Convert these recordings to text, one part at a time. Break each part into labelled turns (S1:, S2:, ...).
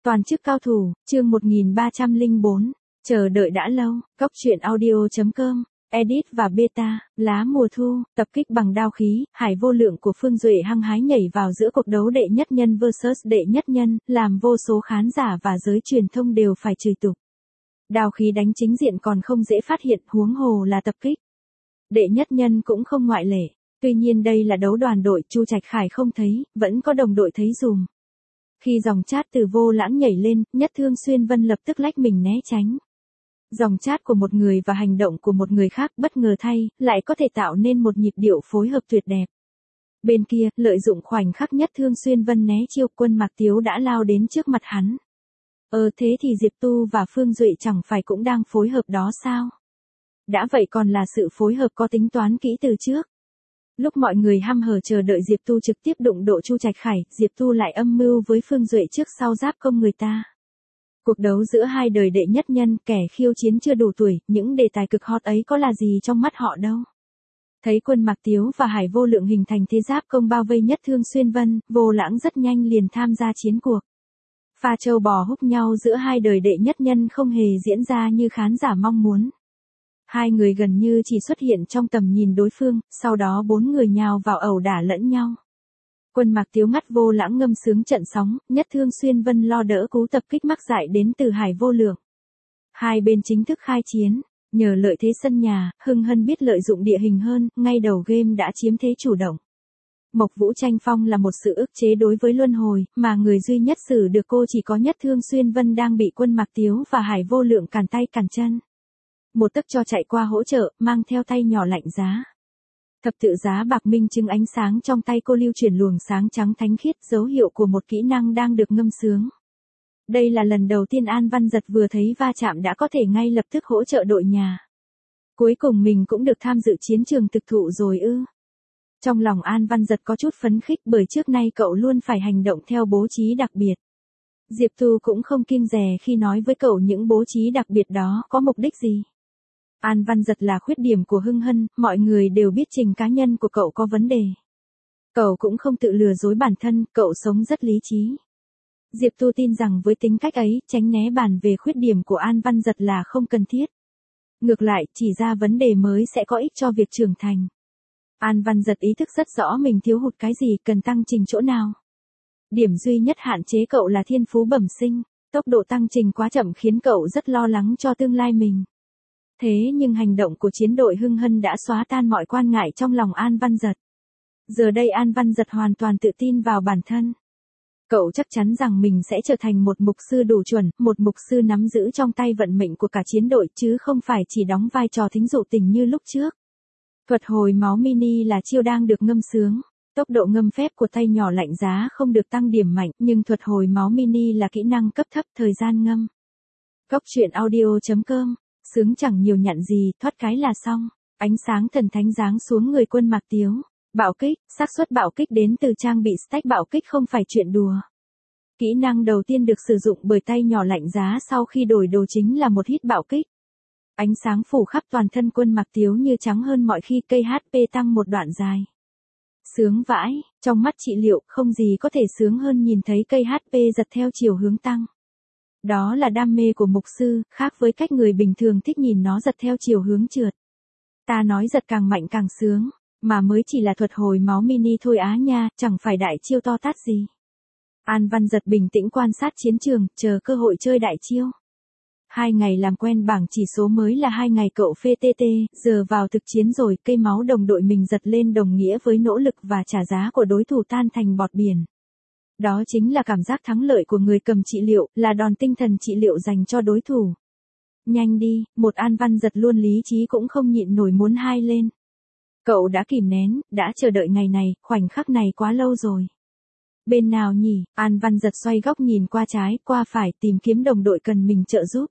S1: Toàn chức cao thủ, chương 1304, chờ đợi đã lâu, Cóc truyện audio.com, edit và beta, lá mùa thu, tập kích bằng đao khí, hải vô lượng của Phương Duệ hăng hái nhảy vào giữa cuộc đấu đệ nhất nhân vs đệ nhất nhân, làm vô số khán giả và giới truyền thông đều phải chửi tục. Đao khí đánh chính diện còn không dễ phát hiện, huống hồ là tập kích. Đệ nhất nhân cũng không ngoại lệ. Tuy nhiên đây là đấu đoàn đội, Chu Trạch Khải không thấy, vẫn có đồng đội thấy dùm. Khi dòng chat từ Vô Lãng nhảy lên, Nhất Thương Xuyên Vân lập tức lách mình né tránh. Dòng chat của một người và hành động của một người khác bất ngờ thay, lại có thể tạo nên một nhịp điệu phối hợp tuyệt đẹp. Bên kia, lợi dụng khoảnh khắc Nhất Thương Xuyên Vân né chiêu, Quân Mạc Tiếu đã lao đến trước mặt hắn. Thế thì Diệp Tu và Phương Duệ chẳng phải cũng đang phối hợp đó sao? Đã vậy còn là sự phối hợp có tính toán kỹ từ trước. Lúc mọi người hăm hở chờ đợi Diệp Tu trực tiếp đụng độ Chu Trạch Khải, Diệp Tu lại âm mưu với Phương Duệ trước sau giáp công người ta. Cuộc đấu giữa hai đời đệ nhất nhân, kẻ khiêu chiến chưa đủ tuổi, những đề tài cực hot ấy có là gì trong mắt họ đâu. Thấy Quân Mạc Tiếu và Hải Vô Lượng hình thành thế giáp công bao vây Nhất Thương Xuyên Vân, Vô Lãng rất nhanh liền tham gia chiến cuộc. Pha trâu bò húc nhau giữa hai đời đệ nhất nhân không hề diễn ra như khán giả mong muốn. Hai người gần như chỉ xuất hiện trong tầm nhìn đối phương, sau đó bốn người nhào vào ẩu đả lẫn nhau. Quân Mạc Tiếu ngắt Vô Lãng ngâm sướng trận sóng, Nhất Thương Xuyên Vân lo đỡ cú tập kích mắc dại đến từ Hải Vô Lượng. Hai bên chính thức khai chiến, nhờ lợi thế sân nhà, Hưng Hân biết lợi dụng địa hình hơn, ngay đầu game đã chiếm thế chủ động. Mộc Vũ tranh phong là một sự ức chế đối với Luân Hồi, mà người duy nhất xử được cô chỉ có Nhất Thương Xuyên Vân đang bị Quân Mạc Tiếu và Hải Vô Lượng cản tay cản chân. Một tấc cho chạy qua hỗ trợ, mang theo tay nhỏ lạnh giá. Thập tự giá bạc minh chứng ánh sáng trong tay cô lưu chuyển luồng sáng trắng thánh khiết, dấu hiệu của một kỹ năng đang được ngâm sướng. Đây là lần đầu tiên An Văn Giật vừa thấy va chạm đã có thể ngay lập tức hỗ trợ đội nhà. Cuối cùng mình cũng được tham dự chiến trường thực thụ rồi ư. Trong lòng An Văn Giật có chút phấn khích bởi trước nay cậu luôn phải hành động theo bố trí đặc biệt. Diệp Tu cũng không kiêng dè khi nói với cậu những bố trí đặc biệt đó có mục đích gì. An Văn Giật là khuyết điểm của Hưng Hân, mọi người đều biết trình cá nhân của cậu có vấn đề. Cậu cũng không tự lừa dối bản thân, cậu sống rất lý trí. Diệp Tu tin rằng với tính cách ấy, tránh né bàn về khuyết điểm của An Văn Giật là không cần thiết. Ngược lại, chỉ ra vấn đề mới sẽ có ích cho việc trưởng thành. An Văn Giật ý thức rất rõ mình thiếu hụt cái gì, cần tăng trình chỗ nào. Điểm duy nhất hạn chế cậu là thiên phú bẩm sinh, tốc độ tăng trình quá chậm khiến cậu rất lo lắng cho tương lai mình. Thế nhưng hành động của chiến đội Hưng Hân đã xóa tan mọi quan ngại trong lòng An Văn Giật. Giờ đây An Văn Giật hoàn toàn tự tin vào bản thân. Cậu chắc chắn rằng mình sẽ trở thành một mục sư đủ chuẩn, một mục sư nắm giữ trong tay vận mệnh của cả chiến đội chứ không phải chỉ đóng vai trò thính dụ tình như lúc trước. Thuật hồi máu mini là chiêu đang được ngâm sướng. Tốc độ ngâm phép của tay nhỏ lạnh giá không được tăng điểm mạnh, nhưng thuật hồi máu mini là kỹ năng cấp thấp, thời gian ngâm. Cóc truyện audio.com, sướng chẳng nhiều nhặn gì, thoát cái là xong. Ánh sáng thần thánh giáng xuống người Quân Mạc Tiếu. Bạo kích, xác suất bạo kích đến từ trang bị stack bạo kích không phải chuyện đùa. Kỹ năng đầu tiên được sử dụng bởi tay nhỏ lạnh giá sau khi đổi đồ chính là một hit bạo kích. Ánh sáng phủ khắp toàn thân Quân Mạc Tiếu như trắng hơn mọi khi, cây HP tăng một đoạn dài. Sướng vãi, trong mắt trị liệu không gì có thể sướng hơn nhìn thấy cây HP giật theo chiều hướng tăng. Đó là đam mê của mục sư, khác với cách người bình thường thích nhìn nó giật theo chiều hướng trượt. Ta nói giật càng mạnh càng sướng, mà mới chỉ là thuật hồi máu mini thôi á nha, chẳng phải đại chiêu to tát gì. An Văn Giật bình tĩnh quan sát chiến trường, chờ cơ hội chơi đại chiêu. 2 ngày làm quen bảng chỉ số mới là 2 ngày cậu phê TT, giờ vào thực chiến rồi, cây máu đồng đội mình giật lên đồng nghĩa với nỗ lực và trả giá của đối thủ tan thành bọt biển. Đó chính là cảm giác thắng lợi của người cầm trị liệu, là đòn tinh thần trị liệu dành cho đối thủ. Nhanh đi, một An Văn Giật luôn lý trí cũng không nhịn nổi muốn hai lên. Cậu đã kìm nén, đã chờ đợi ngày này, khoảnh khắc này quá lâu rồi. Bên nào nhỉ? An Văn Giật xoay góc nhìn qua trái, qua phải, tìm kiếm đồng đội cần mình trợ giúp.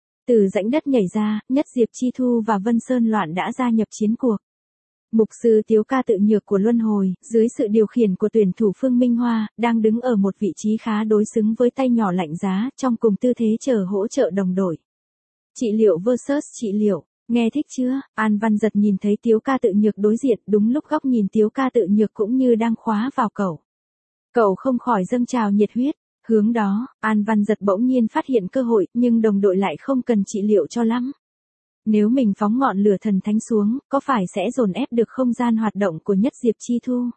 S1: Từ rãnh đất nhảy ra, Nhất Diệp Chi Thu và Vân Sơn Loạn đã gia nhập chiến cuộc. Mục sư Tiếu Ca tự nhược của Luân Hồi, dưới sự điều khiển của tuyển thủ Phương Minh Hoa, đang đứng ở một vị trí khá đối xứng với tay nhỏ lạnh giá, trong cùng tư thế chờ hỗ trợ đồng đội. Trị liệu vs trị liệu, nghe thích chưa? An Văn Giật nhìn thấy Tiếu Ca tự nhược đối diện, đúng lúc góc nhìn Tiếu Ca tự nhược cũng như đang khóa vào cậu. Cậu không khỏi dâng trào nhiệt huyết, Hướng đó, An Văn Giật bỗng nhiên phát hiện cơ hội, nhưng đồng đội lại không cần trị liệu cho lắm. Nếu mình phóng ngọn lửa thần thánh xuống, có phải sẽ dồn ép được không gian hoạt động của Nhất Diệp Chi Thu?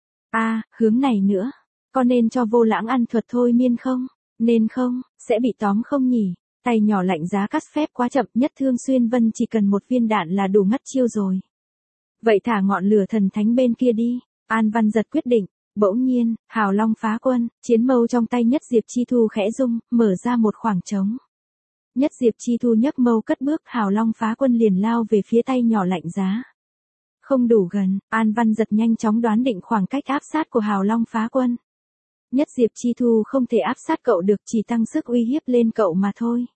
S1: Hướng này nữa. Có nên cho Vô Lãng ăn thuật thôi miên không? Nên không, sẽ bị tóm không nhỉ? Tay nhỏ lạnh giá cắt phép quá chậm, Nhất Thương Xuyên Vân chỉ cần một viên đạn là đủ ngắt chiêu rồi. Vậy thả ngọn lửa thần thánh bên kia đi, An Văn Giật quyết định. Bỗng nhiên, Hào Long phá quân, chiến mâu trong tay Nhất Diệp Chi Thu khẽ rung, mở ra một khoảng trống. Nhất Diệp Chi Thu nhấc mâu cất bước, Hào Long phá quân liền lao về phía tay nhỏ lạnh giá. Không đủ gần, An Văn Giật nhanh chóng đoán định khoảng cách áp sát của Hào Long phá quân. Nhất Diệp Chi Thu không thể áp sát cậu được, chỉ tăng sức uy hiếp lên cậu mà thôi.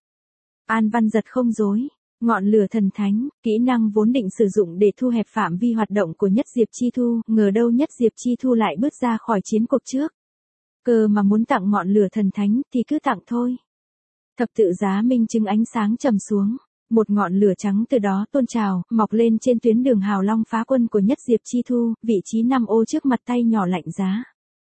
S1: An Văn Giật không dối. Ngọn lửa thần thánh, kỹ năng vốn định sử dụng để thu hẹp phạm vi hoạt động của Nhất Diệp Chi Thu, ngờ đâu Nhất Diệp Chi Thu lại bước ra khỏi chiến cuộc trước. Cơ mà muốn tặng ngọn lửa thần thánh thì cứ tặng thôi. Thập tự giá minh chứng ánh sáng trầm xuống, một ngọn lửa trắng từ đó tôn trào, mọc lên trên tuyến đường Hào Long phá quân của Nhất Diệp Chi Thu, vị trí 5 ô trước mặt tay nhỏ lạnh giá.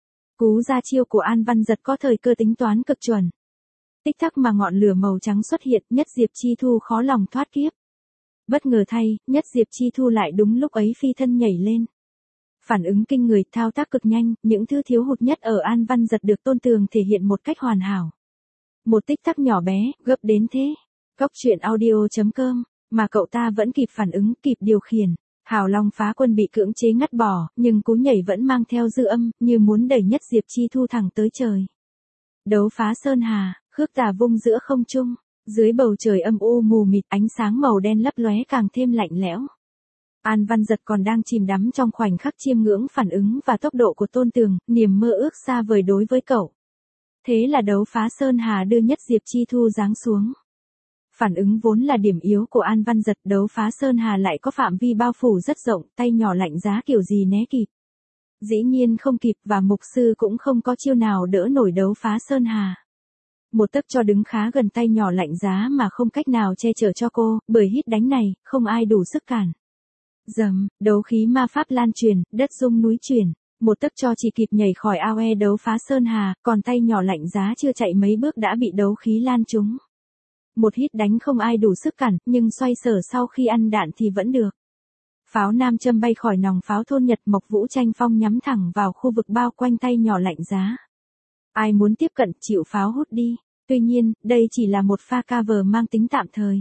S1: Cú ra chiêu của An Văn Giật có thời cơ tính toán cực chuẩn. Tích tắc mà ngọn lửa màu trắng xuất hiện, Nhất Diệp Chi Thu khó lòng thoát kiếp. Bất ngờ thay, Nhất Diệp Chi Thu lại đúng lúc ấy phi thân nhảy lên. Phản ứng kinh người, thao tác cực nhanh, những thứ thiếu hụt nhất ở An Văn Giật được Tôn Tường thể hiện một cách hoàn hảo. Một tích tắc nhỏ bé, gấp đến thế. Góc truyện audio.com, mà cậu ta vẫn kịp phản ứng, kịp điều khiển. Hào Long phá quân bị cưỡng chế ngắt bỏ, nhưng cú nhảy vẫn mang theo dư âm, như muốn đẩy Nhất Diệp Chi Thu thẳng tới trời. Đấu phá sơn hà, khước tà vung giữa không trung, dưới bầu trời âm u mù mịt, ánh sáng màu đen lấp lóe càng thêm lạnh lẽo. An Văn Giật còn đang chìm đắm trong khoảnh khắc chiêm ngưỡng phản ứng và tốc độ của Tôn Tường, niềm mơ ước xa vời đối với cậu. Thế là đấu phá sơn hà đưa Nhất Diệp Chi Thu giáng xuống. Phản ứng vốn là điểm yếu của An Văn Giật, đấu phá sơn hà lại có phạm vi bao phủ rất rộng, tay nhỏ lạnh giá kiểu gì né kịp. Dĩ nhiên không kịp, và mục sư cũng không có chiêu nào đỡ nổi đấu phá sơn hà. Một tấc cho đứng khá gần tay nhỏ lạnh giá mà không cách nào che chở cho cô, bởi hít đánh này, không ai đủ sức cản. Dầm, đấu khí ma pháp lan truyền, đất rung núi chuyển. Một tấc cho chỉ kịp nhảy khỏi ao đấu phá sơn hà, còn tay nhỏ lạnh giá chưa chạy mấy bước đã bị đấu khí lan trúng. Một hít đánh không ai đủ sức cản, nhưng xoay sở sau khi ăn đạn thì vẫn được. Pháo nam châm bay khỏi nòng pháo thôn Nhật, Mộc Vũ Tranh Phong nhắm thẳng vào khu vực bao quanh tay nhỏ lạnh giá. Ai muốn tiếp cận chịu pháo hút đi. Tuy nhiên, đây chỉ là một pha cover mang tính tạm thời.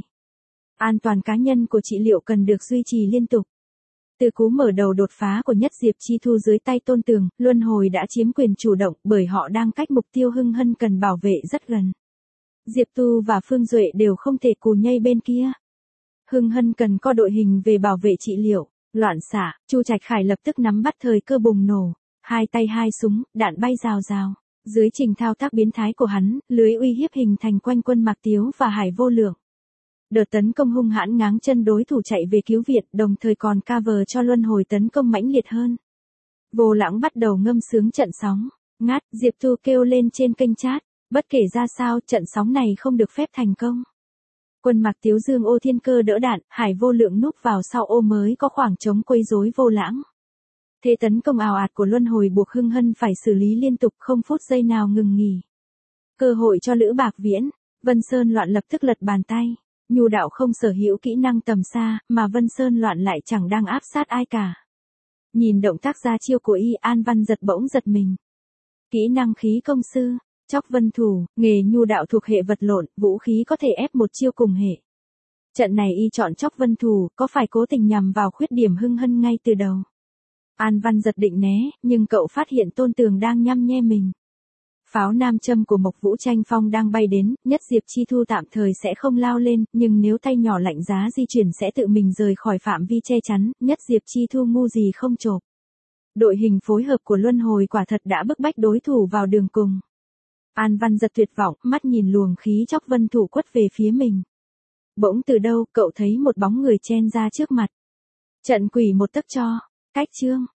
S1: An toàn cá nhân của trị liệu cần được duy trì liên tục. Từ cú mở đầu đột phá của Nhất Diệp Chi Thu dưới tay Tôn Tường, Luân Hồi đã chiếm quyền chủ động, bởi họ đang cách mục tiêu Hưng Hân cần bảo vệ rất gần. Diệp Tu và Phương Duệ đều không thể cù nhây bên kia. Hưng Hân cần có đội hình về bảo vệ trị liệu. Loạn xạ, Chu Trạch Khải lập tức nắm bắt thời cơ bùng nổ. Hai tay hai súng, đạn bay rào rào. Dưới trình thao tác biến thái của hắn, lưới uy hiếp hình thành quanh quân Mạc Tiếu và Hải Vô Lượng. Đợt tấn công hung hãn ngáng chân đối thủ chạy về cứu viện, đồng thời còn cover cho Luân Hồi tấn công mãnh liệt hơn. Vô Lãng bắt đầu ngâm sướng trận sóng. Ngát, Diệp Tu kêu lên trên kênh chat. Bất kể ra sao, trận sóng này không được phép thành công. Quân Mạc Tiếu dương ô thiên cơ đỡ đạn, Hải Vô Lượng núp vào sau ô mới có khoảng trống quấy rối Vô Lãng. Thế tấn công ào ạt của Luân Hồi buộc Hưng Hân phải xử lý liên tục, không phút giây nào ngừng nghỉ. Cơ hội cho Lữ Bạc Viễn, Vân Sơn Loạn lập tức lật bàn tay. Nhu đạo không sở hữu kỹ năng tầm xa, mà Vân Sơn Loạn lại chẳng đang áp sát ai cả. Nhìn động tác ra chiêu của y, An Văn Giật bỗng giật mình. Kỹ năng khí công sư, Chóc Vân Thủ, nghề nhu đạo thuộc hệ vật lộn, vũ khí có thể ép một chiêu cùng hệ. Trận này y chọn Chóc Vân Thủ, có phải cố tình nhằm vào khuyết điểm Hưng Hân ngay từ đầu? An Văn Giật định né, nhưng cậu phát hiện Tôn Tường đang nhăm nhe mình. Pháo nam châm của Mộc Vũ Tranh Phong đang bay đến, Nhất Diệp Chi Thu tạm thời sẽ không lao lên, nhưng nếu tay nhỏ lạnh giá di chuyển sẽ tự mình rời khỏi phạm vi che chắn, Nhất Diệp Chi Thu ngu gì không chộp. Đội hình phối hợp của Luân Hồi quả thật đã bức bách đối thủ vào đường cùng. An Văn Giật tuyệt vọng, mắt nhìn luồng khí Chóc Vân Thủ quất về phía mình. Bỗng từ đâu, cậu thấy một bóng người chen ra trước mặt. Trận quỷ một tấc cho. Cách chương.